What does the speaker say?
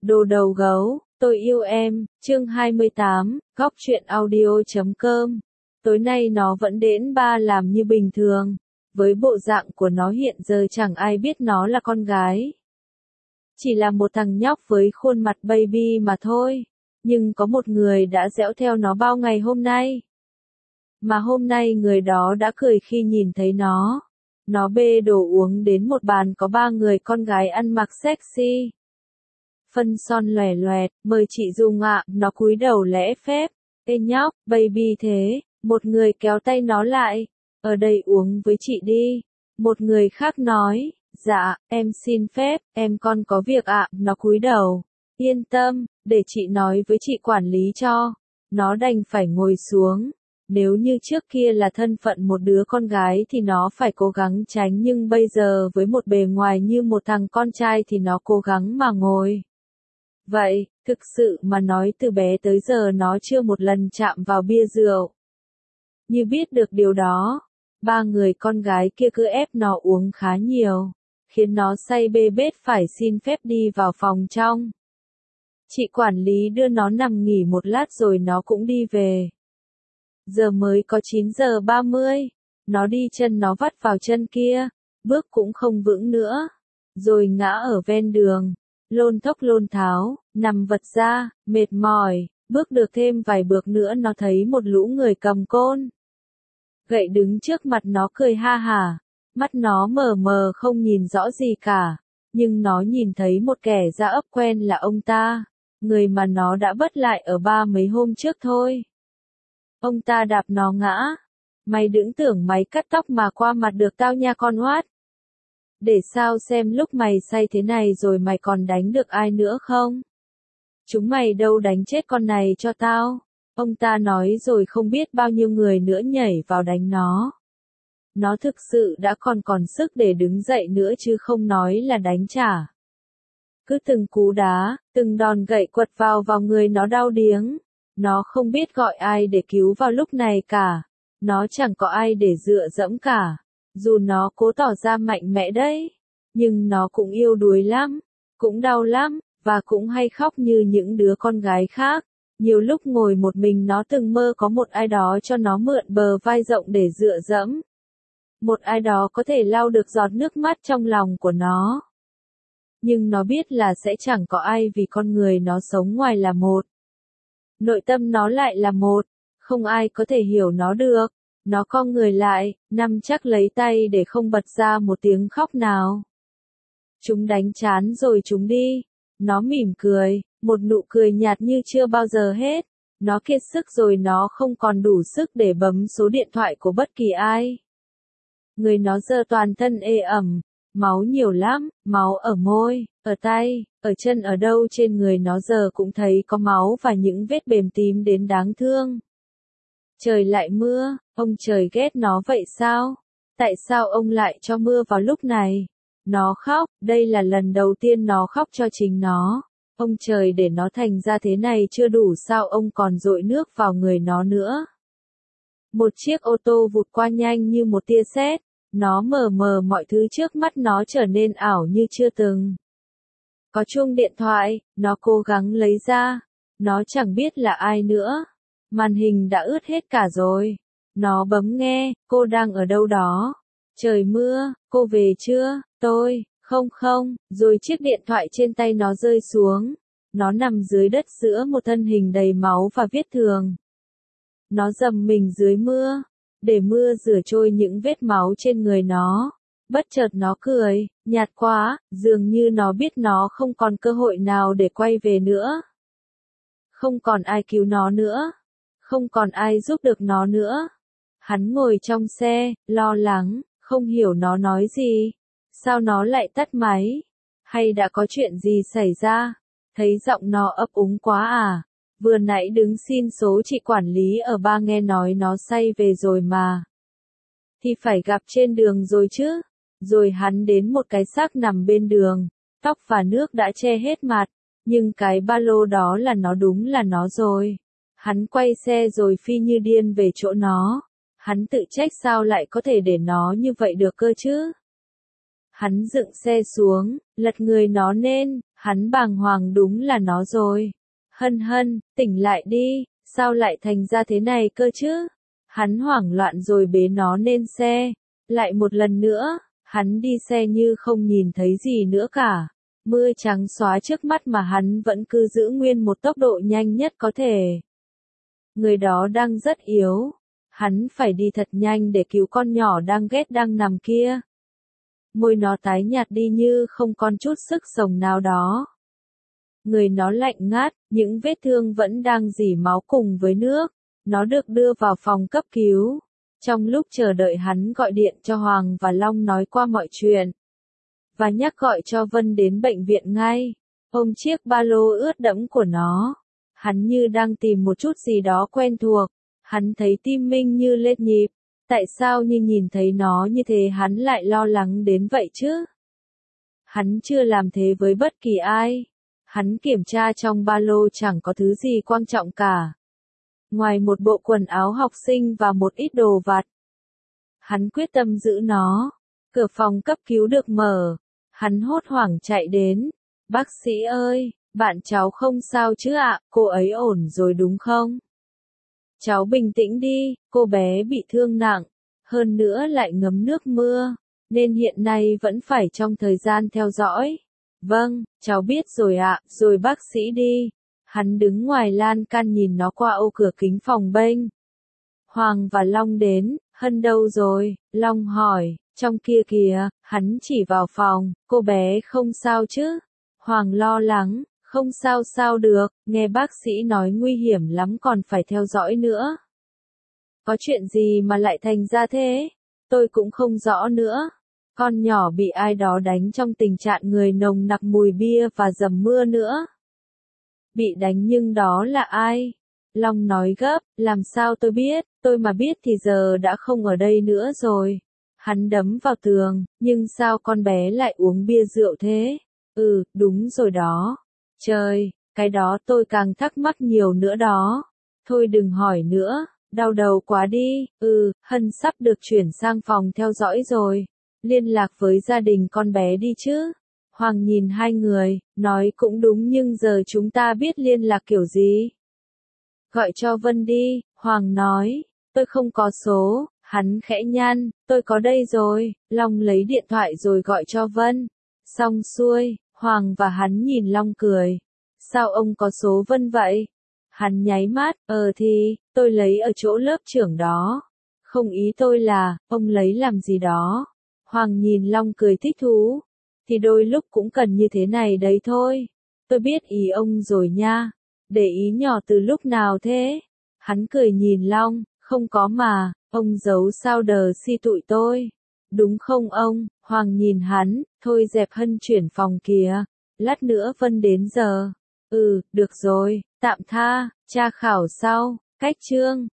Đồ đầu gấu, tôi yêu em, chương 28, góc truyện audio.com. Tối nay nó vẫn đến ba làm như bình thường. Với bộ dạng của nó hiện giờ chẳng ai biết nó là con gái. Chỉ là một thằng nhóc với khuôn mặt baby mà thôi. Nhưng có một người đã dõi theo nó bao ngày hôm nay. Mà hôm nay người đó đã cười khi nhìn thấy nó. Nó bê đồ uống đến một bàn có ba người con gái ăn mặc sexy. Phân son lòe loẹt, mời chị Dung ạ, nó cúi đầu lễ phép. Ê nhóc, baby thế, một người kéo tay nó lại. Ở đây uống với chị đi. Một người khác nói, dạ, em xin phép, em con có việc ạ, nó cúi đầu. Yên tâm, để chị nói với chị quản lý cho. Nó đành phải ngồi xuống. Nếu như trước kia là thân phận một đứa con gái thì nó phải cố gắng tránh, nhưng bây giờ với một bề ngoài như một thằng con trai thì nó cố gắng mà ngồi. Vậy, thực sự mà nói từ bé tới giờ nó chưa một lần chạm vào bia rượu. Như biết được điều đó, ba người con gái kia cứ ép nó uống khá nhiều, khiến nó say bê bết phải xin phép đi vào phòng trong. Chị quản lý đưa nó nằm nghỉ một lát rồi nó cũng đi về. Giờ mới có 9 giờ 30, nó đi chân nó vắt vào chân kia, bước cũng không vững nữa, rồi ngã ở ven đường, lôn thốc lôn tháo, nằm vật ra, mệt mỏi, bước được thêm vài bước nữa nó thấy một lũ người cầm côn gậy đứng trước mặt nó cười ha hả, mắt nó mờ mờ không nhìn rõ gì cả, nhưng nó nhìn thấy một kẻ da ấp quen là ông ta, người mà nó đã bắt lại ở ba mấy hôm trước thôi. Ông ta đạp nó ngã. Mày đừng tưởng mày cắt tóc mà qua mặt được tao nha con oát. Để sao xem lúc mày say thế này rồi mày còn đánh được ai nữa không? Chúng mày đâu đánh chết con này cho tao. Ông ta nói rồi không biết bao nhiêu người nữa nhảy vào đánh nó. Nó thực sự đã còn sức để đứng dậy nữa chứ không nói là đánh trả. Cứ từng cú đá, từng đòn gậy quật vào người nó đau điếng. Nó không biết gọi ai để cứu vào lúc này cả. Nó chẳng có ai để dựa dẫm cả. Dù nó cố tỏ ra mạnh mẽ đấy. Nhưng nó cũng yêu đuối lắm. Cũng đau lắm. Và cũng hay khóc như những đứa con gái khác. Nhiều lúc ngồi một mình nó từng mơ có một ai đó cho nó mượn bờ vai rộng để dựa dẫm. Một ai đó có thể lau được giọt nước mắt trong lòng của nó. Nhưng nó biết là sẽ chẳng có ai vì con người nó sống ngoài là một. Nội tâm nó lại là một, không ai có thể hiểu nó được. Nó cong người lại, nắm chắc lấy tay để không bật ra một tiếng khóc nào. Chúng đánh chán rồi chúng đi. Nó mỉm cười, một nụ cười nhạt như chưa bao giờ hết. Nó kiệt sức rồi nó không còn đủ sức để bấm số điện thoại của bất kỳ ai. Người nó giờ toàn thân ê ẩm. Máu nhiều lắm, máu ở môi, ở tay, ở chân, ở đâu trên người nó giờ cũng thấy có máu và những vết bềm tím đến đáng thương. Trời lại mưa, ông trời ghét nó vậy sao? Tại sao ông lại cho mưa vào lúc này? Nó khóc, đây là lần đầu tiên nó khóc cho chính nó. Ông trời để nó thành ra thế này chưa đủ sao ông còn dội nước vào người nó nữa. Một chiếc ô tô vụt qua nhanh như một tia sét. Nó mờ mờ mọi thứ trước mắt nó trở nên ảo như chưa từng. Có chuông điện thoại, nó cố gắng lấy ra. Nó chẳng biết là ai nữa. Màn hình đã ướt hết cả rồi. Nó bấm nghe, cô đang ở đâu đó. Trời mưa, cô về chưa? Tôi, không, rồi chiếc điện thoại trên tay nó rơi xuống. Nó nằm dưới đất giữa một thân hình đầy máu và vết thương. Nó dầm mình dưới mưa. Để mưa rửa trôi những vết máu trên người nó. Bất chợt nó cười, nhạt quá, dường như nó biết nó không còn cơ hội nào để quay về nữa. Không còn ai cứu nó nữa. Không còn ai giúp được nó nữa. Hắn ngồi trong xe, lo lắng, không hiểu nó nói gì. Sao nó lại tắt máy? Hay đã có chuyện gì xảy ra? Thấy giọng nó ấp úng quá à? Vừa nãy đứng xin số chị quản lý ở ba nghe nói nó say về rồi mà. Thì phải gặp trên đường rồi chứ. Rồi hắn đến một cái xác nằm bên đường. Tóc và nước đã che hết mặt. Nhưng cái ba lô đó là nó, đúng là nó rồi. Hắn quay xe rồi phi như điên về chỗ nó. Hắn tự trách sao lại có thể để nó như vậy được cơ chứ. Hắn dựng xe xuống, lật người nó nên, hắn bàng hoàng đúng là nó rồi. Hân hân, tỉnh lại đi, sao lại thành ra thế này cơ chứ? Hắn hoảng loạn rồi bế nó lên xe. Lại một lần nữa, hắn đi xe như không nhìn thấy gì nữa cả. Mưa trắng xóa trước mắt mà hắn vẫn cứ giữ nguyên một tốc độ nhanh nhất có thể. Người đó đang rất yếu. Hắn phải đi thật nhanh để cứu con nhỏ đang ghét đang nằm kia. Môi nó tái nhạt đi như không còn chút sức sống nào đó. Người nó lạnh ngắt, những vết thương vẫn đang rỉ máu cùng với nước. Nó được đưa vào phòng cấp cứu. Trong lúc chờ đợi hắn gọi điện cho Hoàng và Long nói qua mọi chuyện. Và nhắc gọi cho Vân đến bệnh viện ngay. Ôm chiếc ba lô ướt đẫm của nó. Hắn như đang tìm một chút gì đó quen thuộc. Hắn thấy tim mình như lên nhịp. Tại sao như nhìn thấy nó như thế hắn lại lo lắng đến vậy chứ? Hắn chưa làm thế với bất kỳ ai. Hắn kiểm tra trong ba lô chẳng có thứ gì quan trọng cả. Ngoài một bộ quần áo học sinh và một ít đồ vặt. Hắn quyết tâm giữ nó. Cửa phòng cấp cứu được mở. Hắn hốt hoảng chạy đến. Bác sĩ ơi, bạn cháu không sao chứ ạ, cô ấy ổn rồi đúng không? Cháu bình tĩnh đi, cô bé bị thương nặng. Hơn nữa lại ngấm nước mưa. Nên hiện nay vẫn phải trong thời gian theo dõi. Vâng, cháu biết rồi ạ, rồi bác sĩ đi. Hắn đứng ngoài lan can nhìn nó qua ô cửa kính phòng bênh. Hoàng và Long đến, Hân đâu rồi? Long hỏi, trong kia kìa, hắn chỉ vào phòng, cô bé không sao chứ? Hoàng lo lắng, không sao sao được, nghe bác sĩ nói nguy hiểm lắm còn phải theo dõi nữa. Có chuyện gì mà lại thành ra thế? Tôi cũng không rõ nữa. Con nhỏ bị ai đó đánh trong tình trạng người nồng nặc mùi bia và dầm mưa nữa. Bị đánh nhưng đó là ai? Long nói gấp, làm sao tôi biết, tôi mà biết thì giờ đã không ở đây nữa rồi. Hắn đấm vào tường, nhưng sao con bé lại uống bia rượu thế? Đúng rồi đó. Trời, cái đó tôi càng thắc mắc nhiều nữa đó. Thôi đừng hỏi nữa, đau đầu quá đi. Hân sắp được chuyển sang phòng theo dõi rồi. Liên lạc với gia đình con bé đi chứ. Hoàng nhìn hai người, nói cũng đúng nhưng giờ chúng ta biết liên lạc kiểu gì? Gọi cho Vân đi, Hoàng nói, tôi không có số, hắn khẽ nhăn, tôi có đây rồi, Long lấy điện thoại rồi gọi cho Vân. Xong xuôi, Hoàng và hắn nhìn Long cười. Sao ông có số Vân vậy? Hắn nháy mắt, thì, tôi lấy ở chỗ lớp trưởng đó. Không ý tôi là, ông lấy làm gì đó. Hoàng nhìn Long cười thích thú. Thì đôi lúc cũng cần như thế này đấy thôi. Tôi biết ý ông rồi nha. Để ý nhỏ từ lúc nào thế? Hắn cười nhìn Long, không có mà, ông giấu sao đờ si tụi tôi. Đúng không ông? Hoàng nhìn hắn, thôi dẹp Hân chuyển phòng kìa. Lát nữa Vân đến giờ. Được rồi, tạm tha, tra khảo sau, cách chương.